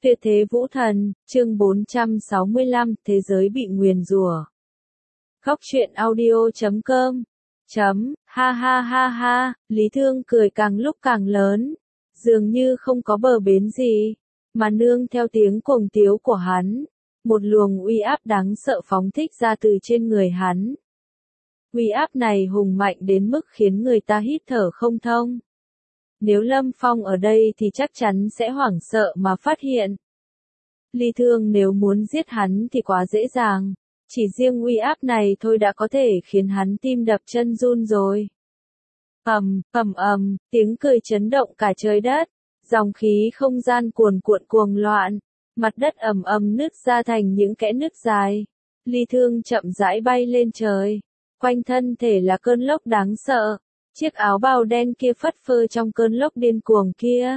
Tuyệt thế vũ thần, chương 465, thế giới bị nguyền rủa. Góc truyện audio.com Ha ha ha ha, Lý Thương cười càng lúc càng lớn, dường như không có bờ bến gì, mà nương theo tiếng cuồng tiếu của hắn, một luồng uy áp đáng sợ phóng thích ra từ trên người hắn. Uy áp này hùng mạnh đến mức khiến người ta hít thở không thông. Nếu Lâm Phong ở đây thì chắc chắn sẽ hoảng sợ mà phát hiện. Lý Thương nếu muốn giết hắn thì quá dễ dàng, chỉ riêng uy áp này thôi đã có thể khiến hắn tim đập chân run rồi. Tiếng cười chấn động cả trời đất, dòng khí không gian cuồn cuộn cuồng loạn, mặt đất nứt ra thành những kẽ nứt dài. Lý Thương chậm rãi bay lên trời, quanh thân thể là cơn lốc đáng sợ, chiếc áo bào đen kia phất phơ trong cơn lốc điên cuồng kia.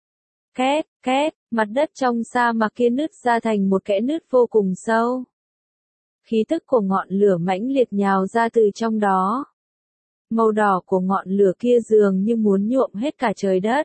Két, mặt đất trong sa mạc kia nứt ra thành một kẽ nứt vô cùng sâu. Khí tức của ngọn lửa mãnh liệt nhào ra từ trong đó. Màu đỏ của ngọn lửa kia dường như muốn nhuộm hết cả trời đất.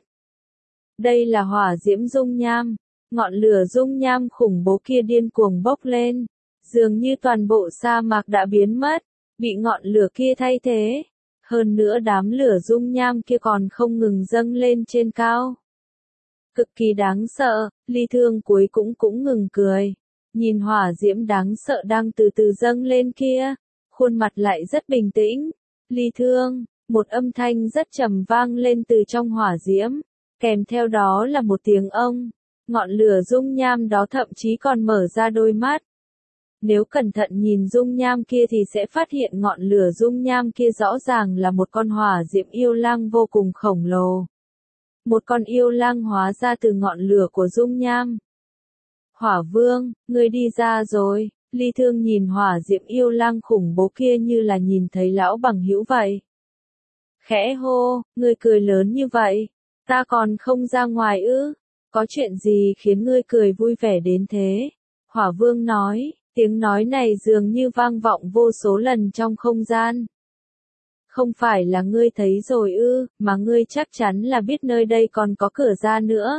Đây là hỏa diễm dung nham, ngọn lửa dung nham khủng bố kia điên cuồng bốc lên, dường như toàn bộ sa mạc đã biến mất, bị ngọn lửa kia thay thế. Hơn nữa đám lửa dung nham kia còn không ngừng dâng lên trên cao. Cực kỳ đáng sợ, Lý Thương cuối cũng ngừng cười. Nhìn hỏa diễm đáng sợ đang từ từ dâng lên kia, khuôn mặt lại rất bình tĩnh. Lý Thương, một âm thanh rất trầm vang lên từ trong hỏa diễm, kèm theo đó là một tiếng ông. Ngọn lửa dung nham đó thậm chí còn mở ra đôi mắt. Nếu cẩn thận nhìn dung nham kia thì sẽ phát hiện ngọn lửa dung nham kia rõ ràng là một con hỏa diễm yêu lang vô cùng khổng lồ. Một con yêu lang hóa ra từ ngọn lửa của dung nham. Hỏa vương, ngươi đi ra rồi. Lý Thương nhìn hỏa diễm yêu lang khủng bố kia như là nhìn thấy lão bằng hữu vậy. Khẽ hô, ngươi cười lớn như vậy, ta còn không ra ngoài ư? Có chuyện gì khiến ngươi cười vui vẻ đến thế? Hỏa vương nói, tiếng nói này dường như vang vọng vô số lần trong không gian. Không phải là ngươi thấy rồi ư, mà ngươi chắc chắn là biết nơi đây còn có cửa ra nữa.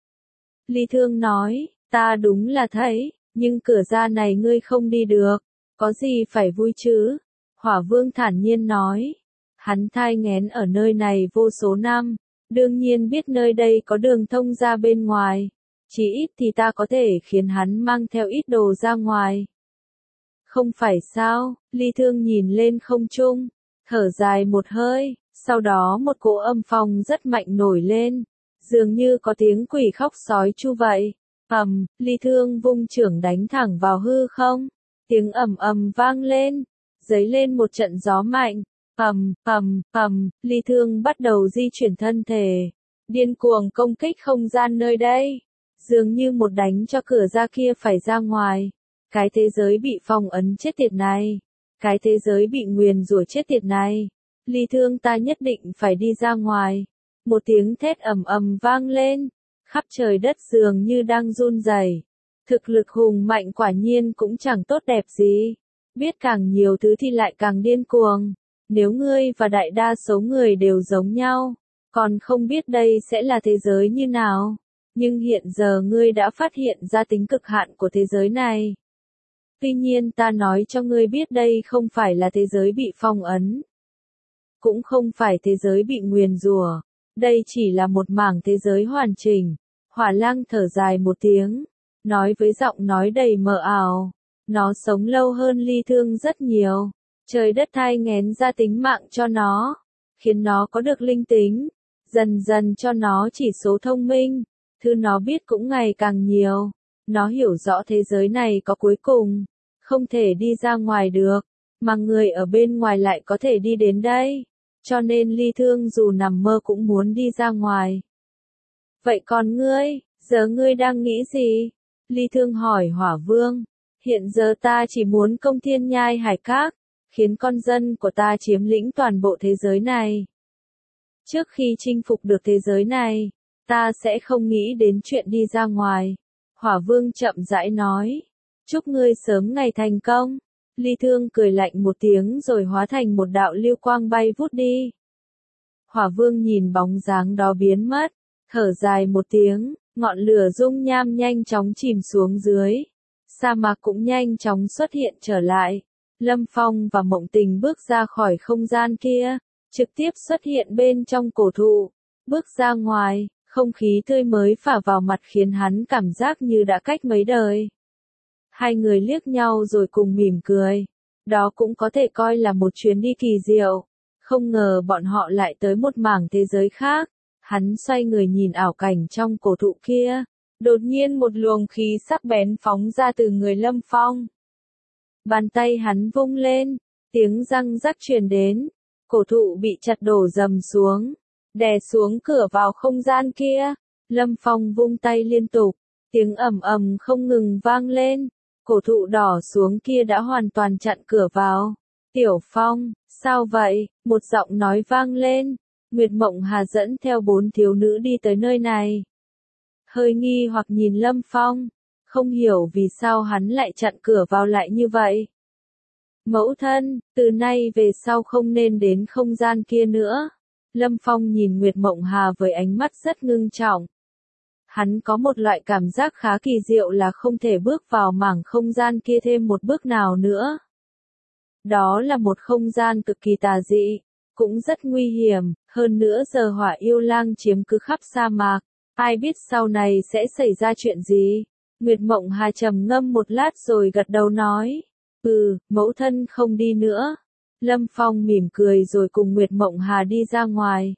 Lý Thương nói, ta đúng là thấy, nhưng cửa ra này ngươi không đi được, có gì phải vui chứ? Hỏa vương thản nhiên nói, hắn thai nghén ở nơi này vô số năm, đương nhiên biết nơi đây có đường thông ra bên ngoài, chỉ ít thì ta có thể khiến hắn mang theo ít đồ ra ngoài. Không phải sao? Lý Thương nhìn lên không trung, thở dài một hơi, sau đó một cỗ âm phong rất mạnh nổi lên, dường như có tiếng quỷ khóc sói chu vậy. Lý Thương vung chưởng đánh thẳng vào hư không, tiếng vang lên, dấy lên một trận gió mạnh. Lý Thương bắt đầu di chuyển thân thể, điên cuồng công kích không gian nơi đây, dường như một đánh cho cửa ra kia phải ra ngoài. Cái thế giới bị phong ấn chết tiệt này, cái thế giới bị nguyền rủa chết tiệt này, Lý Thương ta nhất định phải đi ra ngoài. Một tiếng thét vang lên, khắp trời đất dường như đang run rẩy. Thực lực hùng mạnh quả nhiên cũng chẳng tốt đẹp gì, biết càng nhiều thứ thì lại càng điên cuồng. Nếu ngươi và đại đa số người đều giống nhau, còn không biết đây sẽ là thế giới như nào, nhưng hiện giờ ngươi đã phát hiện ra tính cực hạn của thế giới này. Tuy nhiên ta nói cho ngươi biết đây không phải là thế giới bị phong ấn, cũng không phải thế giới bị nguyền rủa, đây chỉ là một mảng thế giới hoàn chỉnh. Hỏa lang thở dài một tiếng, nói với giọng nói đầy mờ ảo, nó sống lâu hơn Lý Thương rất nhiều, trời đất thai nghén ra tính mạng cho nó, khiến nó có được linh tính, dần dần cho nó chỉ số thông minh, thứ nó biết cũng ngày càng nhiều, nó hiểu rõ thế giới này có cuối cùng, không thể đi ra ngoài được, mà người ở bên ngoài lại có thể đi đến đây, cho nên Lý Thương dù nằm mơ cũng muốn đi ra ngoài. Vậy còn ngươi, giờ ngươi đang nghĩ gì? Lý Thương hỏi Hỏa Vương. Hiện giờ ta chỉ muốn công thiên nhai hải các, khiến con dân của ta chiếm lĩnh toàn bộ thế giới này. Trước khi chinh phục được thế giới này, ta sẽ không nghĩ đến chuyện đi ra ngoài. Hỏa Vương chậm rãi nói. Chúc ngươi sớm ngày thành công. Lý Thương cười lạnh một tiếng rồi hóa thành một đạo lưu quang bay vút đi. Hỏa Vương nhìn bóng dáng đó biến mất, thở dài một tiếng, Ngọn lửa dung nham nhanh chóng chìm xuống dưới. Sa mạc cũng nhanh chóng xuất hiện trở lại. Lâm Phong và Mộng Tình bước ra khỏi không gian kia, trực tiếp xuất hiện bên trong cổ thụ. Bước ra ngoài, không khí tươi mới phả vào mặt khiến hắn cảm giác như đã cách mấy đời. Hai người liếc nhau rồi cùng mỉm cười. Đó cũng có thể coi là một chuyến đi kỳ diệu. Không ngờ bọn họ lại tới một mảng thế giới khác. Hắn xoay người nhìn ảo cảnh trong cổ thụ kia. Đột nhiên một luồng khí sắc bén phóng ra từ người Lâm Phong. Bàn tay hắn vung lên, tiếng răng rắc truyền đến. Cổ thụ bị chặt đổ dầm xuống, đè xuống cửa vào không gian kia. Lâm Phong vung tay liên tục, tiếng ầm ầm không ngừng vang lên. Cổ thụ đỏ xuống kia đã hoàn toàn chặn cửa vào. Tiểu Phong, sao vậy? Một giọng nói vang lên. Nguyệt Mộng Hà dẫn theo 4 thiếu nữ đi tới nơi này. Hơi nghi hoặc nhìn Lâm Phong, không hiểu vì sao hắn lại chặn cửa vào lại như vậy. Mẫu thân, từ nay về sau không nên đến không gian kia nữa. Lâm Phong nhìn Nguyệt Mộng Hà với ánh mắt rất ngưng trọng. Hắn có một loại cảm giác khá kỳ diệu là không thể bước vào mảng không gian kia thêm một bước nào nữa. Đó là một không gian cực kỳ tà dị, cũng rất nguy hiểm, hơn nữa giờ Hỏa Yêu Lang chiếm cứ khắp sa mạc. Ai biết sau này sẽ xảy ra chuyện gì? Nguyệt Mộng Hà trầm ngâm một lát rồi gật đầu nói. Mẫu thân không đi nữa. Lâm Phong mỉm cười rồi cùng Nguyệt Mộng Hà đi ra ngoài.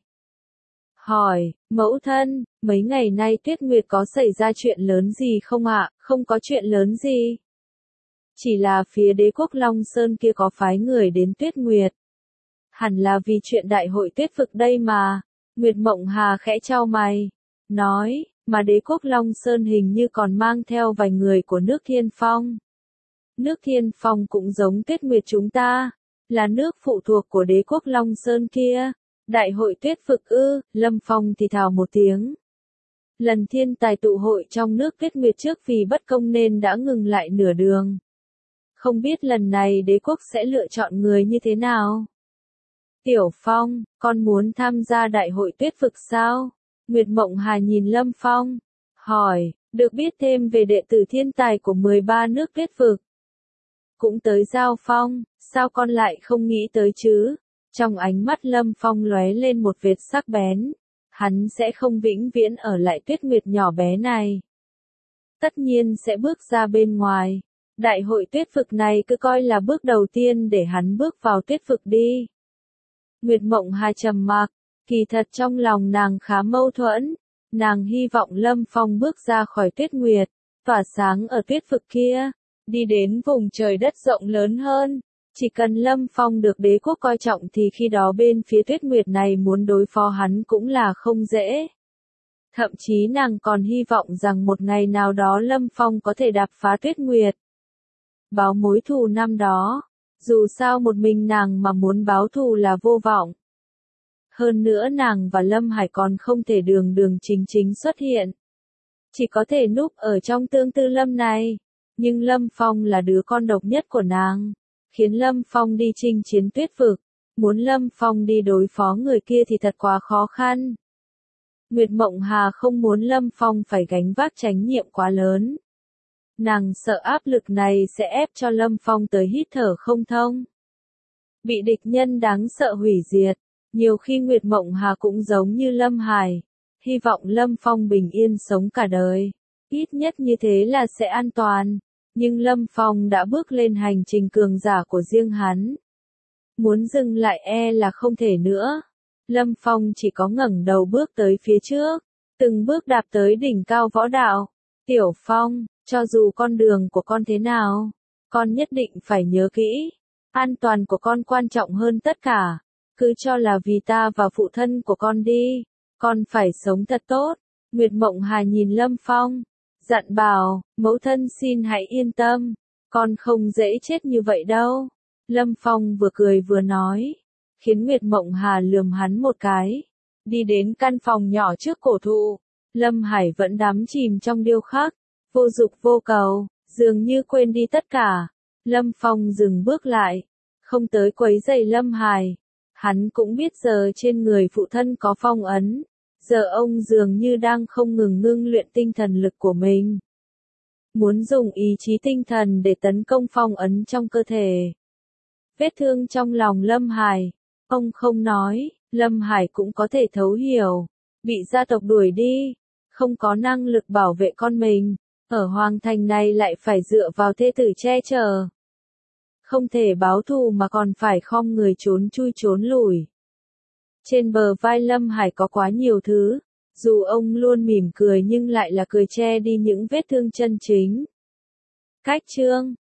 Hỏi, mẫu thân, mấy ngày nay Tuyết Nguyệt có xảy ra chuyện lớn gì không ạ? Không có chuyện lớn gì. Chỉ là phía đế quốc Long Sơn kia có phái người đến Tuyết Nguyệt. Hẳn là vì chuyện đại hội tuyết vực đây mà. Nguyệt Mộng Hà khẽ chau mày. Nói, mà đế quốc Long Sơn hình như còn mang theo vài người của nước Thiên Phong. Nước Thiên Phong cũng giống Tuyết Nguyệt chúng ta, là nước phụ thuộc của đế quốc Long Sơn kia. Đại hội tuyết vực ư? Lâm Phong thì thào một tiếng. Lần thiên tài tụ hội trong nước Tuyết Nguyệt trước vì bất công nên đã ngừng lại nửa đường. Không biết lần này đế quốc sẽ lựa chọn người như thế nào? Tiểu Phong, con muốn tham gia đại hội tuyết vực sao? Nguyệt Mộng Hà nhìn Lâm Phong, hỏi, được biết thêm về đệ tử thiên tài của 13 nước tuyết vực. Cũng tới giao phong, sao con lại không nghĩ tới chứ? Trong ánh mắt Lâm Phong lóe lên một vệt sắc bén. Hắn sẽ không vĩnh viễn ở lại Tuyết Nguyệt nhỏ bé này. Tất nhiên sẽ bước ra bên ngoài. Đại hội tuyết vực này cứ coi là bước đầu tiên để hắn bước vào tuyết vực đi. Nguyệt Mộng Hà trầm mặc, kỳ thật trong lòng nàng khá mâu thuẫn. Nàng hy vọng Lâm Phong bước ra khỏi Tuyết Nguyệt, tỏa sáng ở tuyết vực kia, đi đến vùng trời đất rộng lớn hơn. Chỉ cần Lâm Phong được đế quốc coi trọng thì khi đó bên phía Tuyết Nguyệt này muốn đối phó hắn cũng là không dễ. Thậm chí nàng còn hy vọng rằng một ngày nào đó Lâm Phong có thể đạp phá Tuyết Nguyệt. Báo mối thù năm đó, dù sao một mình nàng mà muốn báo thù là vô vọng. Hơn nữa nàng và Lâm Hải còn không thể đường đường chính chính xuất hiện. Chỉ có thể núp ở trong tương tư lâm này. Nhưng Lâm Phong là đứa con độc nhất của nàng. Khiến Lâm Phong đi chinh chiến tuyết vực. Muốn Lâm Phong đi đối phó người kia thì thật quá khó khăn. Nguyệt Mộng Hà không muốn Lâm Phong phải gánh vác trách nhiệm quá lớn. Nàng sợ áp lực này sẽ ép cho Lâm Phong tới hít thở không thông. Bị địch nhân đáng sợ hủy diệt. Nhiều khi Nguyệt Mộng Hà cũng giống như Lâm Hải. Hy vọng Lâm Phong bình yên sống cả đời. Ít nhất như thế là sẽ an toàn. Nhưng Lâm Phong đã bước lên hành trình cường giả của riêng hắn. Muốn dừng lại là không thể nữa. Lâm Phong chỉ có ngẩng đầu bước tới phía trước. Từng bước đạp tới đỉnh cao võ đạo. Tiểu Phong, cho dù con đường của con thế nào, con nhất định phải nhớ kỹ. An toàn của con quan trọng hơn tất cả. Cứ cho là vì ta và phụ thân của con đi. Con phải sống thật tốt. Nguyệt Mộng Hà nhìn Lâm Phong. Dặn bảo, mẫu thân xin hãy yên tâm. Con không dễ chết như vậy đâu. Lâm Phong vừa cười vừa nói. Khiến Nguyệt Mộng Hà lườm hắn một cái. Đi đến căn phòng nhỏ trước cổ thụ. Lâm Hải vẫn đắm chìm trong điêu khắc. Vô dục vô cầu, dường như quên đi tất cả. Lâm Phong dừng bước lại. Không tới quấy rầy Lâm Hải. Hắn cũng biết giờ trên người phụ thân có phong ấn. Giờ ông dường như đang không ngừng ngưng luyện tinh thần lực của mình. Muốn dùng ý chí tinh thần để tấn công phong ấn trong cơ thể. Vết thương trong lòng Lâm Hải. Ông không nói, Lâm Hải cũng có thể thấu hiểu. Bị gia tộc đuổi đi, không có năng lực bảo vệ con mình. Ở hoàng thành này lại phải dựa vào thê tử che chở. Không thể báo thù mà còn phải khom người trốn chui trốn lủi. Trên bờ vai Lâm Hải có quá nhiều thứ, dù ông luôn mỉm cười nhưng lại là cười che đi những vết thương chân chính. Cách chương